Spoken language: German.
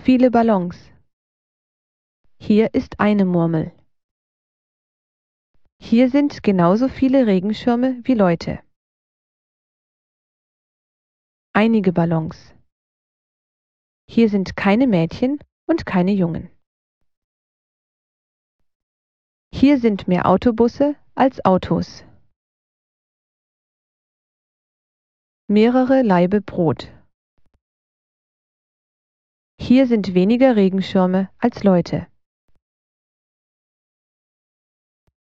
viele Ballons. Hier ist eine Murmel. Hier sind genauso viele Regenschirme wie Leute. Einige Ballons. Hier sind keine Mädchen und keine Jungen. Hier sind mehr Autobusse als Autos. Mehrere Laibe Brot. Hier sind weniger Regenschirme als Leute.